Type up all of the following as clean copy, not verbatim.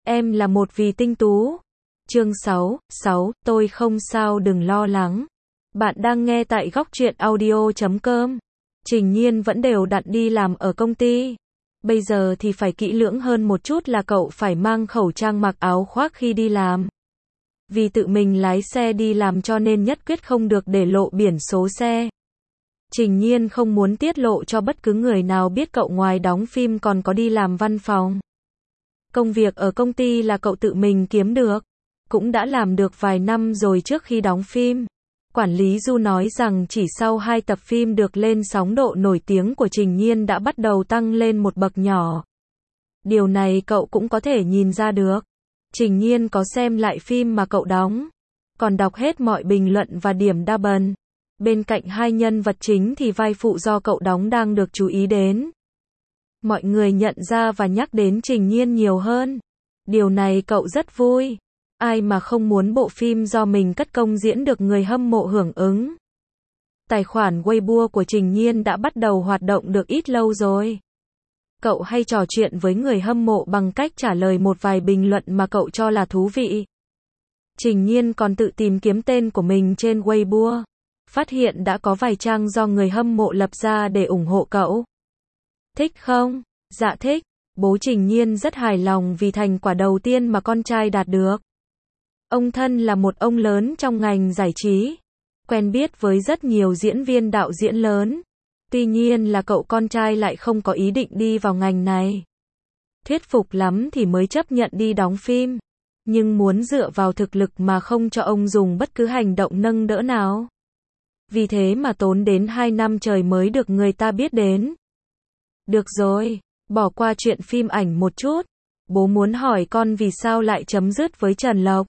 Em là một vì tinh tú. Chương 6, tôi không sao đừng lo lắng. Bạn đang nghe tại góc truyện audio.com. Trình Nhiên vẫn đều đặn đi làm ở công ty. Bây giờ thì phải kỹ lưỡng hơn một chút là cậu phải mang khẩu trang mặc áo khoác khi đi làm. Vì tự mình lái xe đi làm cho nên nhất quyết không được để lộ biển số xe. Trình Nhiên không muốn tiết lộ cho bất cứ người nào biết cậu ngoài đóng phim còn có đi làm văn phòng. Công việc ở công ty là cậu tự mình kiếm được. Cũng đã làm được vài năm rồi trước khi đóng phim. Quản lý Du nói rằng chỉ sau 2 tập phim được lên sóng độ nổi tiếng của Trình Nhiên đã bắt đầu tăng lên một bậc nhỏ. Điều này cậu cũng có thể nhìn ra được. Trình Nhiên có xem lại phim mà cậu đóng, còn đọc hết mọi bình luận và điểm đa bần. Bên cạnh hai nhân vật chính thì vai phụ do cậu đóng đang được chú ý đến. Mọi người nhận ra và nhắc đến Trình Nhiên nhiều hơn. Điều này cậu rất vui. Ai mà không muốn bộ phim do mình cất công diễn được người hâm mộ hưởng ứng. Tài khoản Weibo của Trình Nhiên đã bắt đầu hoạt động được ít lâu rồi. Cậu hay trò chuyện với người hâm mộ bằng cách trả lời một vài bình luận mà cậu cho là thú vị. Trình Nhiên còn tự tìm kiếm tên của mình trên Weibo. Phát hiện đã có vài trang do người hâm mộ lập ra để ủng hộ cậu. Thích không? Dạ thích. Bố Trình Nhiên rất hài lòng vì thành quả đầu tiên mà con trai đạt được. Ông thân là một ông lớn trong ngành giải trí, quen biết với rất nhiều diễn viên đạo diễn lớn. Tuy nhiên là cậu con trai lại không có ý định đi vào ngành này. Thuyết phục lắm thì mới chấp nhận đi đóng phim. Nhưng muốn dựa vào thực lực mà không cho ông dùng bất cứ hành động nâng đỡ nào. Vì thế mà tốn đến 2 năm trời mới được người ta biết đến. Được rồi, bỏ qua chuyện phim ảnh một chút. Bố muốn hỏi con vì sao lại chấm dứt với Trần Lộc.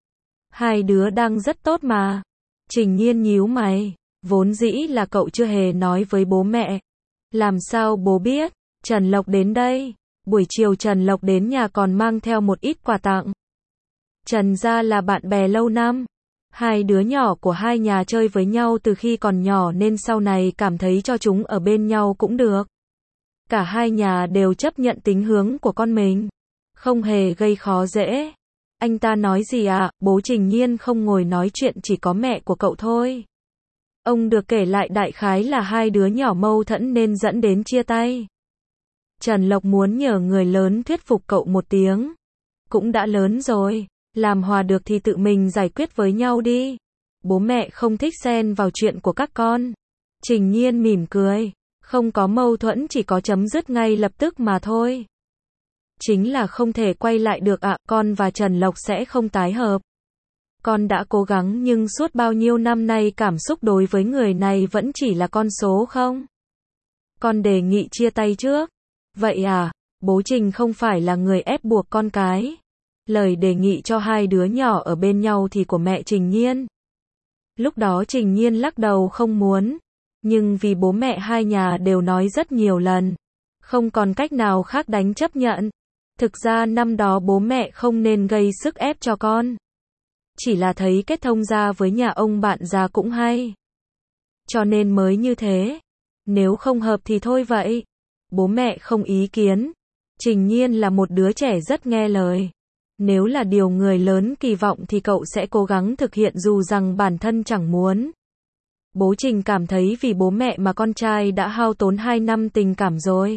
Hai đứa đang rất tốt mà. Trình Nhiên nhíu mày. Vốn dĩ là cậu chưa hề nói với bố mẹ. Làm sao bố biết? Trần Lộc đến đây. Buổi chiều Trần Lộc đến nhà còn mang theo một ít quà tặng. Trần gia là bạn bè lâu năm. Hai đứa nhỏ của hai nhà chơi với nhau từ khi còn nhỏ nên sau này cảm thấy cho chúng ở bên nhau cũng được. Cả hai nhà đều chấp nhận tính hướng của con mình. Không hề gây khó dễ. Anh ta nói gì ạ? Bố Trình Nhiên không ngồi nói chuyện, chỉ có mẹ của cậu thôi. Ông được kể lại đại khái là hai đứa nhỏ mâu thuẫn nên dẫn đến chia tay. Trần Lộc muốn nhờ người lớn thuyết phục cậu một tiếng. Cũng đã lớn rồi, làm hòa được thì tự mình giải quyết với nhau đi. Bố mẹ không thích xen vào chuyện của các con. Trình Nhiên mỉm cười. Không có mâu thuẫn, chỉ có chấm dứt ngay lập tức mà thôi. Chính là không thể quay lại được ạ, con và Trần Lộc sẽ không tái hợp. Con đã cố gắng nhưng suốt bao nhiêu năm nay cảm xúc đối với người này vẫn chỉ là con số không? Con đề nghị chia tay trước. Vậy à, bố Trình không phải là người ép buộc con cái. Lời đề nghị cho hai đứa nhỏ ở bên nhau thì của mẹ Trình Nhiên. Lúc đó Trình Nhiên lắc đầu không muốn. Nhưng vì bố mẹ hai nhà đều nói rất nhiều lần. Không còn cách nào khác đành chấp nhận. Thực ra năm đó bố mẹ không nên gây sức ép cho con. Chỉ là thấy kết thông gia với nhà ông bạn già cũng hay. Cho nên mới như thế. Nếu không hợp thì thôi vậy. Bố mẹ không ý kiến. Trình Nhiên là một đứa trẻ rất nghe lời. Nếu là điều người lớn kỳ vọng thì cậu sẽ cố gắng thực hiện dù rằng bản thân chẳng muốn. Bố Trình cảm thấy vì bố mẹ mà con trai đã hao tốn 2 năm tình cảm rồi.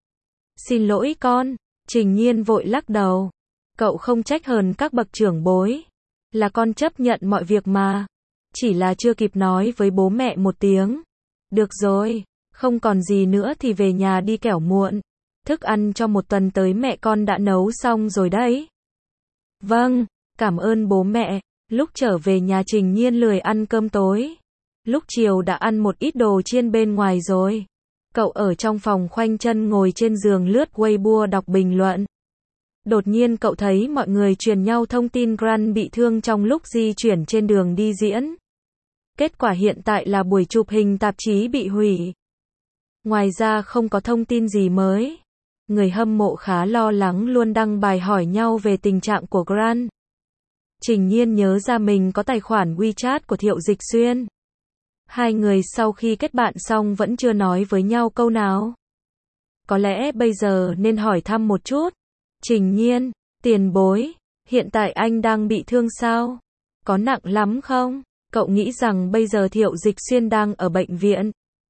Xin lỗi con. Trình Nhiên vội lắc đầu. Cậu không trách hờn các bậc trưởng bối. Là con chấp nhận mọi việc mà. Chỉ là chưa kịp nói với bố mẹ một tiếng. Được rồi, không còn gì nữa thì về nhà đi kẻo muộn. Thức ăn cho một tuần tới mẹ con đã nấu xong rồi đấy. Vâng, cảm ơn bố mẹ. Lúc trở về nhà Trình Nhiên lười ăn cơm tối. Lúc chiều đã ăn một ít đồ chiên bên ngoài rồi. Cậu ở trong phòng khoanh chân ngồi trên giường lướt Weibo đọc bình luận. Đột nhiên cậu thấy mọi người truyền nhau thông tin Grant bị thương trong lúc di chuyển trên đường đi diễn. Kết quả hiện tại là buổi chụp hình tạp chí bị hủy. Ngoài ra không có thông tin gì mới. Người hâm mộ khá lo lắng luôn đăng bài hỏi nhau về tình trạng của Grant. Trình Nhiên nhớ ra mình có tài khoản WeChat của Thiệu Dịch Xuyên. Hai người sau khi kết bạn xong vẫn chưa nói với nhau câu nào. Có lẽ bây giờ nên hỏi thăm một chút. Trình Nhiên, Tiền bối, hiện tại anh đang bị thương sao? Có nặng lắm không? Cậu nghĩ rằng bây giờ Thiệu Dịch Xuyên đang ở bệnh viện.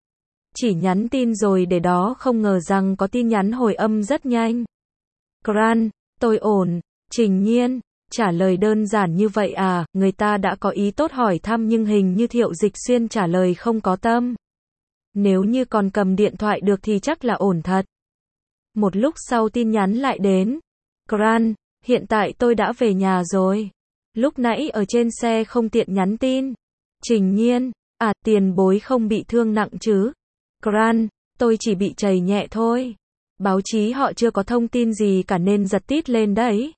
Chỉ nhắn tin rồi để đó, không ngờ rằng có tin nhắn hồi âm rất nhanh. Gran, tôi ổn. Trình Nhiên, trả lời đơn giản như vậy à? Người ta đã có ý tốt hỏi thăm nhưng hình như Thiệu Dịch Xuyên trả lời không có tâm. Nếu như còn cầm điện thoại được thì chắc là ổn thật. Một lúc sau tin nhắn lại đến. Gran, hiện tại tôi đã về nhà rồi. Lúc nãy ở trên xe không tiện nhắn tin. Trình Nhiên, à, tiền bối không bị thương nặng chứ? Gran, tôi chỉ bị trầy nhẹ thôi. Báo chí họ chưa có thông tin gì cả nên giật tít lên đấy.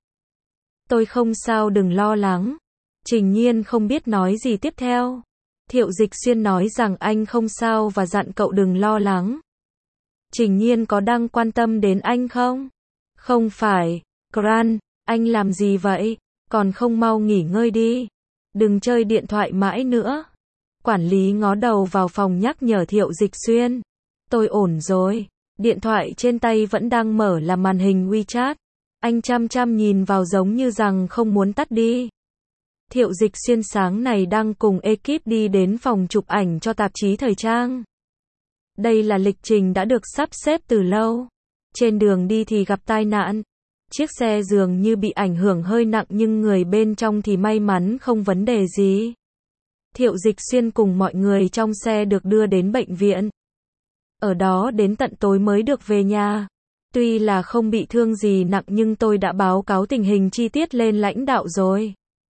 Tôi không sao, đừng lo lắng. Trình Nhiên không biết nói gì tiếp theo. Thiệu Dịch Xuyên nói rằng anh không sao và dặn cậu đừng lo lắng. Trình Nhiên có đang quan tâm đến anh không? Không phải. Gran, anh làm gì vậy? Còn không mau nghỉ ngơi đi. Đừng chơi điện thoại mãi nữa. Quản lý ngó đầu vào phòng nhắc nhở Thiệu Dịch Xuyên. Tôi ổn rồi. Điện thoại trên tay vẫn đang mở là màn hình WeChat. Anh chăm chăm nhìn vào giống như rằng không muốn tắt đi. Thiệu Dịch Xuyên sáng này đang cùng ekip đi đến phòng chụp ảnh cho tạp chí thời trang. Đây là lịch trình đã được sắp xếp từ lâu. Trên đường đi thì gặp tai nạn. Chiếc xe dường như bị ảnh hưởng hơi nặng nhưng người bên trong thì may mắn không vấn đề gì. Thiệu Dịch Xuyên cùng mọi người trong xe được đưa đến bệnh viện. Ở đó đến tận tối mới được về nhà. Tuy là không bị thương gì nặng nhưng tôi đã báo cáo tình hình chi tiết lên lãnh đạo rồi.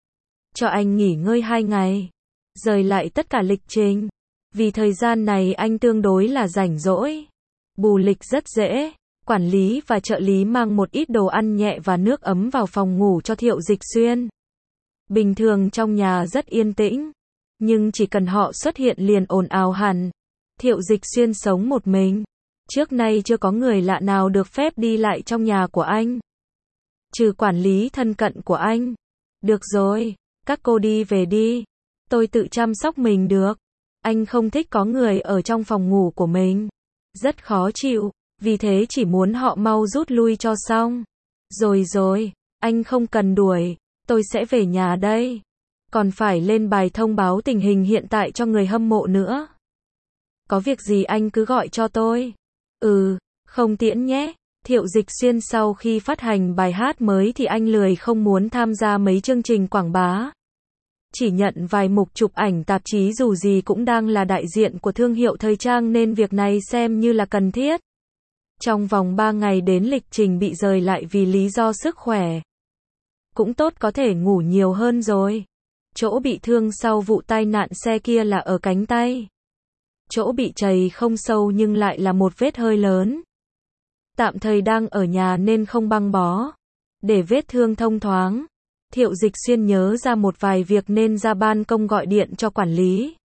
Cho anh nghỉ ngơi 2 ngày. Rời lại tất cả lịch trình. Vì thời gian này anh tương đối là rảnh rỗi. Bù lịch rất dễ. Quản lý và trợ lý mang một ít đồ ăn nhẹ và nước ấm vào phòng ngủ cho Thiệu Dịch Xuyên. Bình thường trong nhà rất yên tĩnh. Nhưng chỉ cần họ xuất hiện liền ồn ào hẳn. Thiệu Dịch Xuyên sống một mình. Trước nay chưa có người lạ nào được phép đi lại trong nhà của anh. Trừ quản lý thân cận của anh. Được rồi, các cô đi về đi. Tôi tự chăm sóc mình được. Anh không thích có người ở trong phòng ngủ của mình. Rất khó chịu, vì thế chỉ muốn họ mau rút lui cho xong. Rồi, anh không cần đuổi, tôi sẽ về nhà đây. Còn phải lên bài thông báo tình hình hiện tại cho người hâm mộ nữa. Có việc gì anh cứ gọi cho tôi. Không tiễn nhé. Thiệu Dịch Xuyên sau khi phát hành bài hát mới thì anh lười không muốn tham gia mấy chương trình quảng bá. Chỉ nhận vài mục chụp ảnh tạp chí, dù gì cũng đang là đại diện của thương hiệu thời trang nên việc này xem như là cần thiết. Trong vòng 3 ngày đến lịch trình bị rời lại vì lý do sức khỏe. Cũng tốt, có thể ngủ nhiều hơn rồi. Chỗ bị thương sau vụ tai nạn xe kia là ở cánh tay. Chỗ bị trầy không sâu nhưng lại là một vết hơi lớn. Tạm thời đang ở nhà nên không băng bó. Để vết thương thông thoáng. Thiệu Dịch Xuyên nhớ ra một vài việc nên ra ban công gọi điện cho quản lý.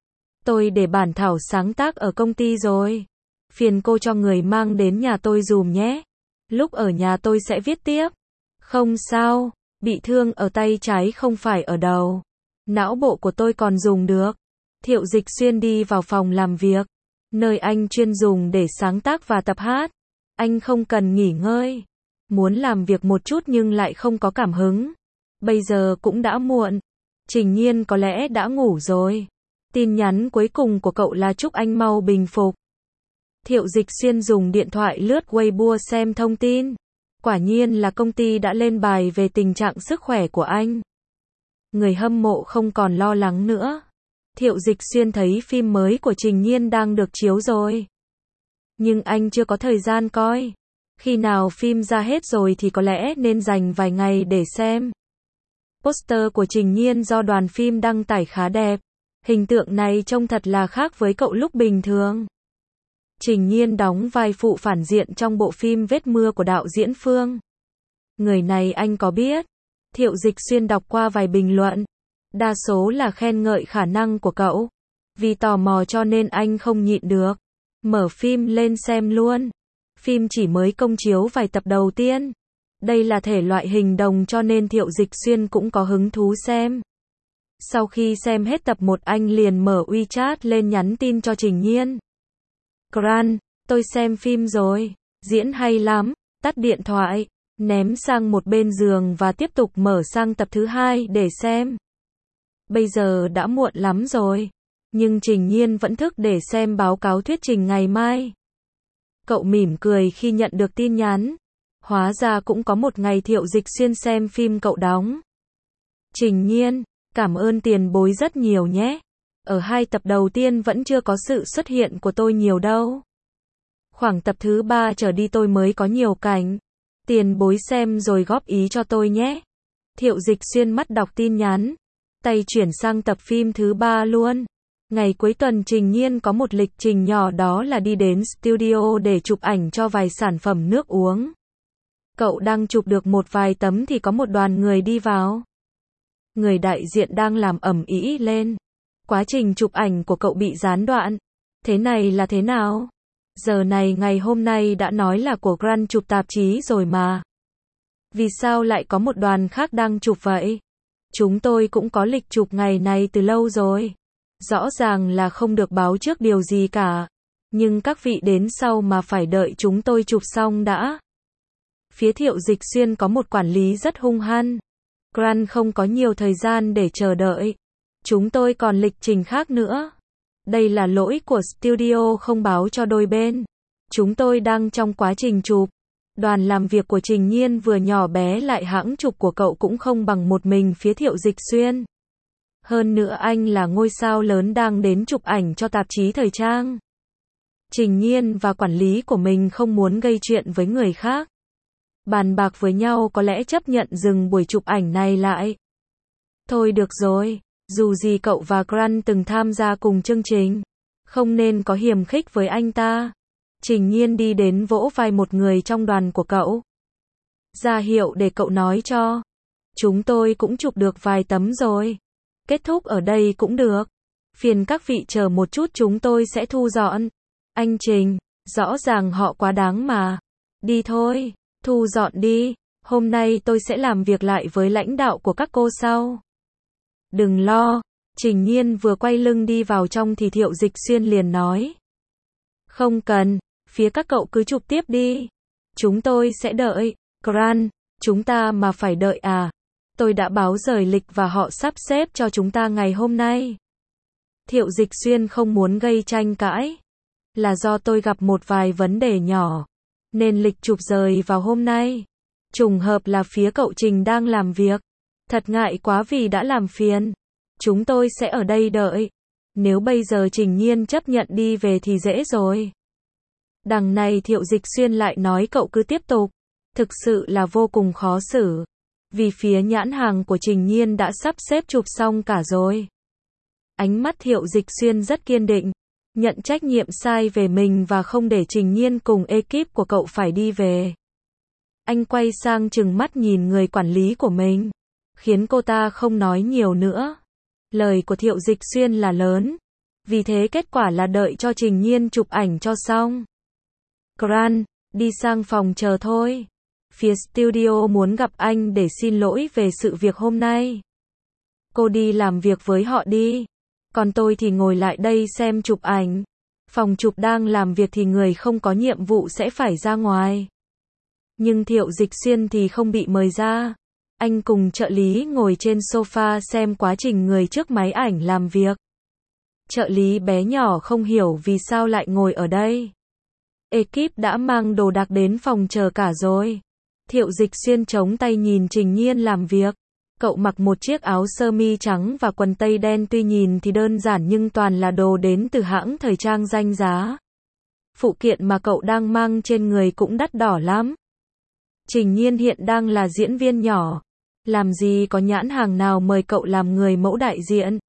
Tôi để bản thảo sáng tác ở công ty rồi. Phiền cô cho người mang đến nhà tôi dùm nhé. Lúc ở nhà tôi sẽ viết tiếp. Không sao, bị thương ở tay trái không phải ở đầu. Não bộ của tôi còn dùng được. Thiệu Dịch Xuyên đi vào phòng làm việc. Nơi anh chuyên dùng để sáng tác và tập hát. Anh không cần nghỉ ngơi. Muốn làm việc một chút nhưng lại không có cảm hứng. Bây giờ cũng đã muộn. Trình Nhiên có lẽ đã ngủ rồi. Tin nhắn cuối cùng của cậu là chúc anh mau bình phục. Thiệu Dịch Xuyên dùng điện thoại lướt Weibo xem thông tin. Quả nhiên là công ty đã lên bài về tình trạng sức khỏe của anh. Người hâm mộ không còn lo lắng nữa. Thiệu Dịch Xuyên thấy phim mới của Trình Nhiên đang được chiếu rồi. Nhưng anh chưa có thời gian coi. Khi nào phim ra hết rồi thì có lẽ nên dành vài ngày để xem. Poster của Trình Nhiên do đoàn phim đăng tải khá đẹp. Hình tượng này trông thật là khác với cậu lúc bình thường. Trình Nhiên đóng vai phụ phản diện trong bộ phim Vết Mưa của đạo diễn Phương. Người này anh có biết. Thiệu Dịch Xuyên đọc qua vài bình luận. Đa số là khen ngợi khả năng của cậu. Vì tò mò cho nên anh không nhịn được. Mở phim lên xem luôn. Phim chỉ mới công chiếu vài tập đầu tiên. Đây là thể loại hình đồng cho nên Thiệu Dịch Xuyên cũng có hứng thú xem. Sau khi xem hết tập 1 anh liền mở WeChat lên nhắn tin cho Trình Nhiên. Gran, tôi xem phim rồi. Diễn hay lắm. Tắt điện thoại. ném sang một bên giường và tiếp tục mở sang tập thứ 2 để xem. Bây giờ đã muộn lắm rồi, nhưng Trình Nhiên vẫn thức để xem báo cáo thuyết trình ngày mai. Cậu mỉm cười khi nhận được tin nhắn. Hóa ra cũng có một ngày Thiệu Dịch Xuyên xem phim cậu đóng. Trình Nhiên, cảm ơn tiền bối rất nhiều nhé. Ở 2 tập đầu tiên vẫn chưa có sự xuất hiện của tôi nhiều đâu. Khoảng tập thứ 3 trở đi tôi mới có nhiều cảnh. Tiền bối xem rồi góp ý cho tôi nhé. Thiệu Dịch Xuyên mắt đọc tin nhắn. Tay chuyển sang tập phim thứ 3 luôn. Ngày cuối tuần Trình Nhiên có một lịch trình nhỏ, đó là đi đến studio để chụp ảnh cho vài sản phẩm nước uống. Cậu đang chụp được một vài tấm thì có một đoàn người đi vào. Người đại diện đang làm ầm ĩ lên. Quá trình chụp ảnh của cậu bị gián đoạn. Thế này là thế nào? Giờ này ngày hôm nay đã nói là của Grant chụp tạp chí rồi mà. Vì sao lại có một đoàn khác đang chụp vậy? Chúng tôi cũng có lịch chụp ngày này từ lâu rồi. Rõ ràng là không được báo trước điều gì cả. Nhưng các vị đến sau mà phải đợi chúng tôi chụp xong đã. Phía Thiệu Dịch Xuyên có một quản lý rất hung hăng. Grant không có nhiều thời gian để chờ đợi. Chúng tôi còn lịch trình khác nữa. Đây là lỗi của studio không báo cho đôi bên. Chúng tôi đang trong quá trình chụp. Đoàn làm việc của Trình Nhiên vừa nhỏ bé lại hãng chụp của cậu cũng không bằng một mình phía Thiệu Dịch Xuyên. Hơn nữa anh là ngôi sao lớn đang đến chụp ảnh cho tạp chí thời trang. Trình Nhiên và quản lý của mình không muốn gây chuyện với người khác. Bàn bạc với nhau có lẽ chấp nhận dừng buổi chụp ảnh này lại. Thôi được rồi, dù gì cậu và Grant từng tham gia cùng chương trình. Không nên có hiềm khích với anh ta. Trình Nhiên đi đến vỗ vai một người trong đoàn của cậu. Ra hiệu để cậu nói cho. Chúng tôi cũng chụp được vài tấm rồi. Kết thúc ở đây cũng được. Phiền các vị chờ một chút, chúng tôi sẽ thu dọn. Anh Trình, rõ ràng họ quá đáng mà. Đi thôi, thu dọn đi. Hôm nay tôi sẽ làm việc lại với lãnh đạo của các cô sau. Đừng lo. Trình Nhiên vừa quay lưng đi vào trong thì Thiệu Dịch Xuyên liền nói. Không cần, phía các cậu cứ chụp tiếp đi. Chúng tôi sẽ đợi. Grant, chúng ta mà phải đợi à? Tôi đã báo rời lịch và họ sắp xếp cho chúng ta ngày hôm nay. Thiệu Dịch Xuyên không muốn gây tranh cãi. Là do tôi gặp một vài vấn đề nhỏ. Nên lịch chụp rời vào hôm nay. Trùng hợp là phía cậu Trình đang làm việc. Thật ngại quá vì đã làm phiền. Chúng tôi sẽ ở đây đợi. Nếu bây giờ Trình Nhiên chấp nhận đi về thì dễ rồi. Đằng này Thiệu Dịch Xuyên lại nói cậu cứ tiếp tục. Thực sự là vô cùng khó xử. Vì phía nhãn hàng của Trình Nhiên đã sắp xếp chụp xong cả rồi. Ánh mắt Thiệu Dịch Xuyên rất kiên định. Nhận trách nhiệm sai về mình và không để Trình Nhiên cùng ekip của cậu phải đi về. Anh quay sang trừng mắt nhìn người quản lý của mình. Khiến cô ta không nói nhiều nữa. Lời của Thiệu Dịch Xuyên là lớn. Vì thế kết quả là đợi cho Trình Nhiên chụp ảnh cho xong. Grant, đi sang phòng chờ thôi. Phía studio muốn gặp anh để xin lỗi về sự việc hôm nay. Cô đi làm việc với họ đi. Còn tôi thì ngồi lại đây xem chụp ảnh. Phòng chụp đang làm việc thì người không có nhiệm vụ sẽ phải ra ngoài. Nhưng Thiệu Dịch Xuyên thì không bị mời ra. Anh cùng trợ lý ngồi trên sofa xem quá trình người trước máy ảnh làm việc. Trợ lý bé nhỏ không hiểu vì sao lại ngồi ở đây. Ekip đã mang đồ đạc đến phòng chờ cả rồi. Thiệu Dịch Xuyên chống tay nhìn Trình Nhiên làm việc. Cậu mặc một chiếc áo sơ mi trắng và quần tây đen, tuy nhìn thì đơn giản nhưng toàn là đồ đến từ hãng thời trang danh giá. Phụ kiện mà cậu đang mang trên người cũng đắt đỏ lắm. Trình Nhiên hiện đang là diễn viên nhỏ. Làm gì có nhãn hàng nào mời cậu làm người mẫu đại diện.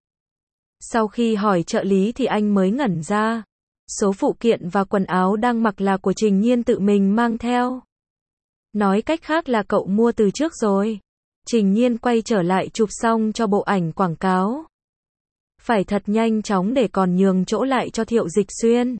Sau khi hỏi trợ lý thì anh mới ngẩn ra. Số phụ kiện và quần áo đang mặc là của Trình Nhiên tự mình mang theo. Nói cách khác là cậu mua từ trước rồi. Trình Nhiên quay trở lại chụp xong cho bộ ảnh quảng cáo. Phải thật nhanh chóng để còn nhường chỗ lại cho Thiệu Dịch Xuyên.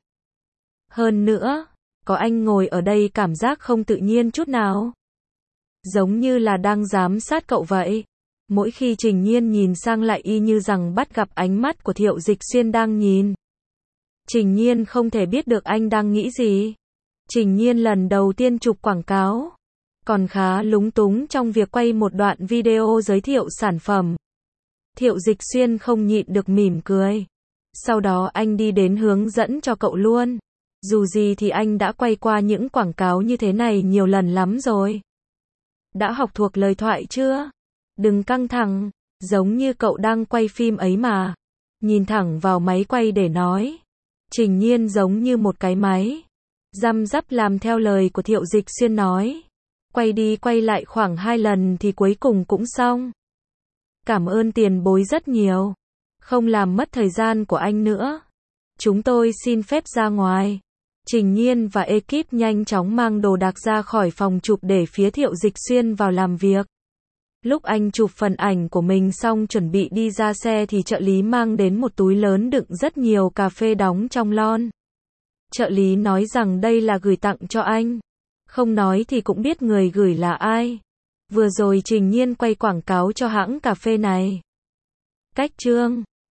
Hơn nữa, có anh ngồi ở đây cảm giác không tự nhiên chút nào. Giống như là đang giám sát cậu vậy. Mỗi khi Trình Nhiên nhìn sang lại y như rằng bắt gặp ánh mắt của Thiệu Dịch Xuyên đang nhìn. Trình Nhiên không thể biết được anh đang nghĩ gì. Trình Nhiên lần đầu tiên chụp quảng cáo. còn khá lúng túng trong việc quay một đoạn video giới thiệu sản phẩm. Thiệu Dịch Xuyên không nhịn được mỉm cười. Sau đó anh đi đến hướng dẫn cho cậu luôn. Dù gì thì anh đã quay qua những quảng cáo như thế này nhiều lần lắm rồi. Đã học thuộc lời thoại chưa? Đừng căng thẳng, giống như cậu đang quay phim ấy mà. Nhìn thẳng vào máy quay để nói. Trình Nhiên giống như một cái máy. Răm rắp làm theo lời của Thiệu Dịch Xuyên nói. Quay đi quay lại khoảng 2 lần thì cuối cùng cũng xong. Cảm ơn tiền bối rất nhiều. Không làm mất thời gian của anh nữa. Chúng tôi xin phép ra ngoài. Trình Nhiên và ekip nhanh chóng mang đồ đạc ra khỏi phòng chụp để phía Thiệu Dịch Xuyên vào làm việc. Lúc anh chụp phần ảnh của mình xong chuẩn bị đi ra xe thì trợ lý mang đến một túi lớn đựng rất nhiều cà phê đóng trong lon. Trợ lý nói rằng đây là gửi tặng cho anh. Không nói thì cũng biết người gửi là ai. Vừa rồi Trình Nhiên quay quảng cáo cho hãng cà phê này. Cách chương